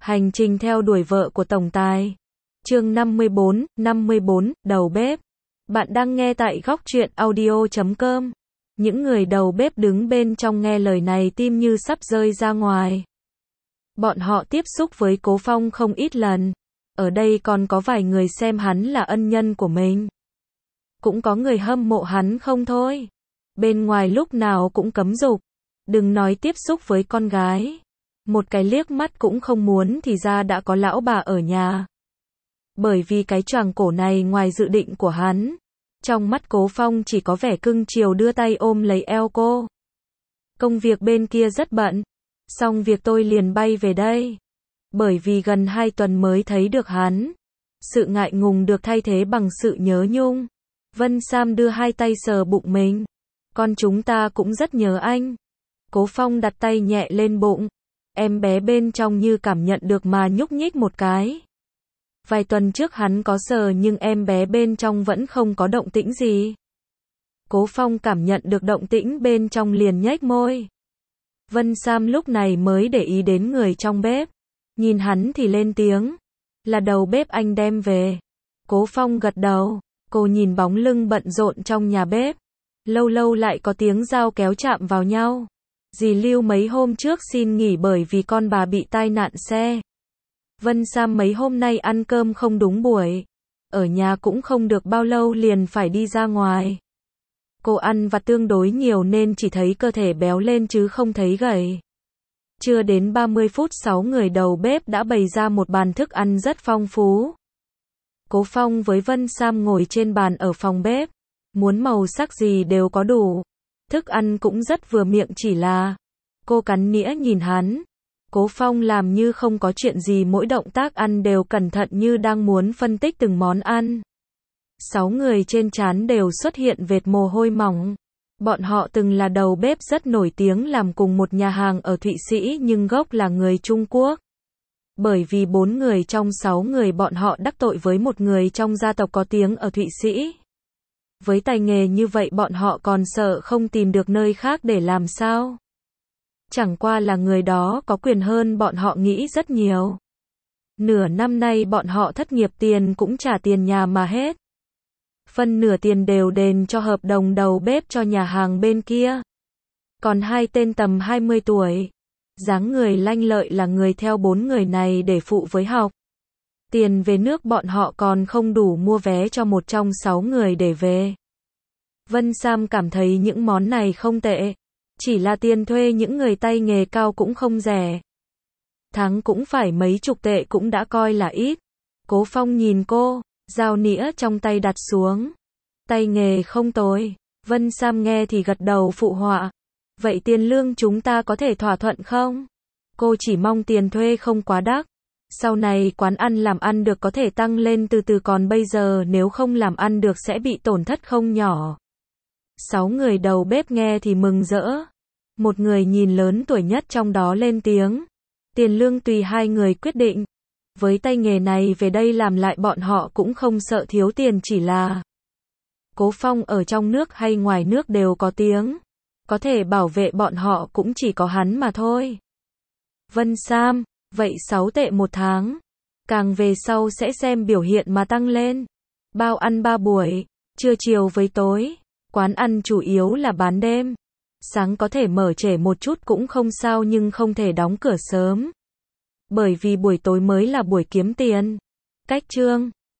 Hành trình theo đuổi vợ của tổng tài. Chương 54, đầu bếp. Bạn đang nghe tại Góc Truyện Audio.com. Những người đầu bếp đứng bên trong nghe lời này tim như sắp rơi ra ngoài. Bọn họ tiếp xúc với Cố Phong không ít lần. Ở đây còn có vài người xem hắn là ân nhân của mình. Cũng có người hâm mộ hắn không thôi. Bên ngoài lúc nào cũng cấm dục. Đừng nói tiếp xúc với con gái. Một cái liếc mắt cũng không muốn thì ra đã có lão bà ở nhà. Bởi vì cái choàng cổ này ngoài dự định của hắn. Trong mắt Cố Phong chỉ có vẻ cưng chiều đưa tay ôm lấy eo cô. Công việc bên kia rất bận. Xong việc tôi liền bay về đây. Bởi vì gần 2 tuần mới thấy được hắn. Sự ngại ngùng được thay thế bằng sự nhớ nhung. Vân Sam đưa hai tay sờ bụng mình. Con chúng ta cũng rất nhớ anh. Cố Phong đặt tay nhẹ lên bụng. Em bé bên trong như cảm nhận được mà nhúc nhích một cái. Vài tuần trước hắn có sờ nhưng em bé bên trong vẫn không có động tĩnh gì. Cố Phong cảm nhận được động tĩnh bên trong liền nhếch môi. Vân Sam lúc này mới để ý đến người trong bếp. Nhìn hắn thì lên tiếng. Là đầu bếp anh đem về. Cố Phong gật đầu. Cô nhìn bóng lưng bận rộn trong nhà bếp. Lâu lâu lại có tiếng dao kéo chạm vào nhau. Dì Lưu mấy hôm trước xin nghỉ bởi vì con bà bị tai nạn xe. Vân Sam mấy hôm nay ăn cơm không đúng buổi. Ở nhà cũng không được bao lâu liền phải đi ra ngoài. Cô ăn vặt tương đối nhiều nên chỉ thấy cơ thể béo lên chứ không thấy gầy. Chưa đến 30 phút 6 người đầu bếp đã bày ra một bàn thức ăn rất phong phú. Cố Phong với Vân Sam ngồi trên bàn ở phòng bếp. Muốn màu sắc gì đều có đủ. Thức ăn cũng rất vừa miệng chỉ là. Cô cắn nĩa nhìn hắn. Cố Phong làm như không có chuyện gì, mỗi động tác ăn đều cẩn thận như đang muốn phân tích từng món ăn. 6 người trên trán đều xuất hiện vệt mồ hôi mỏng. Bọn họ từng là đầu bếp rất nổi tiếng làm cùng một nhà hàng ở Thụy Sĩ nhưng gốc là người Trung Quốc. Bởi vì 4 người trong 6 người bọn họ đắc tội với một người trong gia tộc có tiếng ở Thụy Sĩ. Với tài nghề như vậy bọn họ còn sợ không tìm được nơi khác để làm sao. Chẳng qua là người đó có quyền hơn bọn họ nghĩ rất nhiều. Nửa năm nay bọn họ thất nghiệp tiền cũng trả tiền nhà mà hết. Phân nửa tiền đều đền cho hợp đồng đầu bếp cho nhà hàng bên kia. Còn hai tên tầm 20 tuổi. Dáng người lanh lợi là người theo 4 người này để phụ với học. Tiền về nước bọn họ còn không đủ mua vé cho một trong 6 người để về. Vân Sam cảm thấy những món này không tệ. Chỉ là tiền thuê những người tay nghề cao cũng không rẻ. Tháng cũng phải mấy chục tệ cũng đã coi là ít. Cố Phong nhìn cô, dao nĩa trong tay đặt xuống. Tay nghề không tồi. Vân Sam nghe thì gật đầu phụ họa. Vậy tiền lương chúng ta có thể thỏa thuận không? Cô chỉ mong tiền thuê không quá đắt. Sau này quán ăn làm ăn được có thể tăng lên từ từ, còn bây giờ nếu không làm ăn được sẽ bị tổn thất không nhỏ. 6 người đầu bếp nghe thì mừng rỡ. Một người nhìn lớn tuổi nhất trong đó lên tiếng. Tiền lương tùy hai người quyết định. Với tay nghề này về đây làm lại bọn họ cũng không sợ thiếu tiền, chỉ là Cố Phong ở trong nước hay ngoài nước đều có tiếng. Có thể bảo vệ bọn họ cũng chỉ có hắn mà thôi. Vân Sam, vậy 6 tệ một tháng. Càng về sau sẽ xem biểu hiện mà tăng lên. Bao ăn 3 buổi, trưa chiều với tối. Quán ăn chủ yếu là bán đêm. Sáng có thể mở trễ một chút cũng không sao nhưng không thể đóng cửa sớm. Bởi vì buổi tối mới là buổi kiếm tiền. Cách chương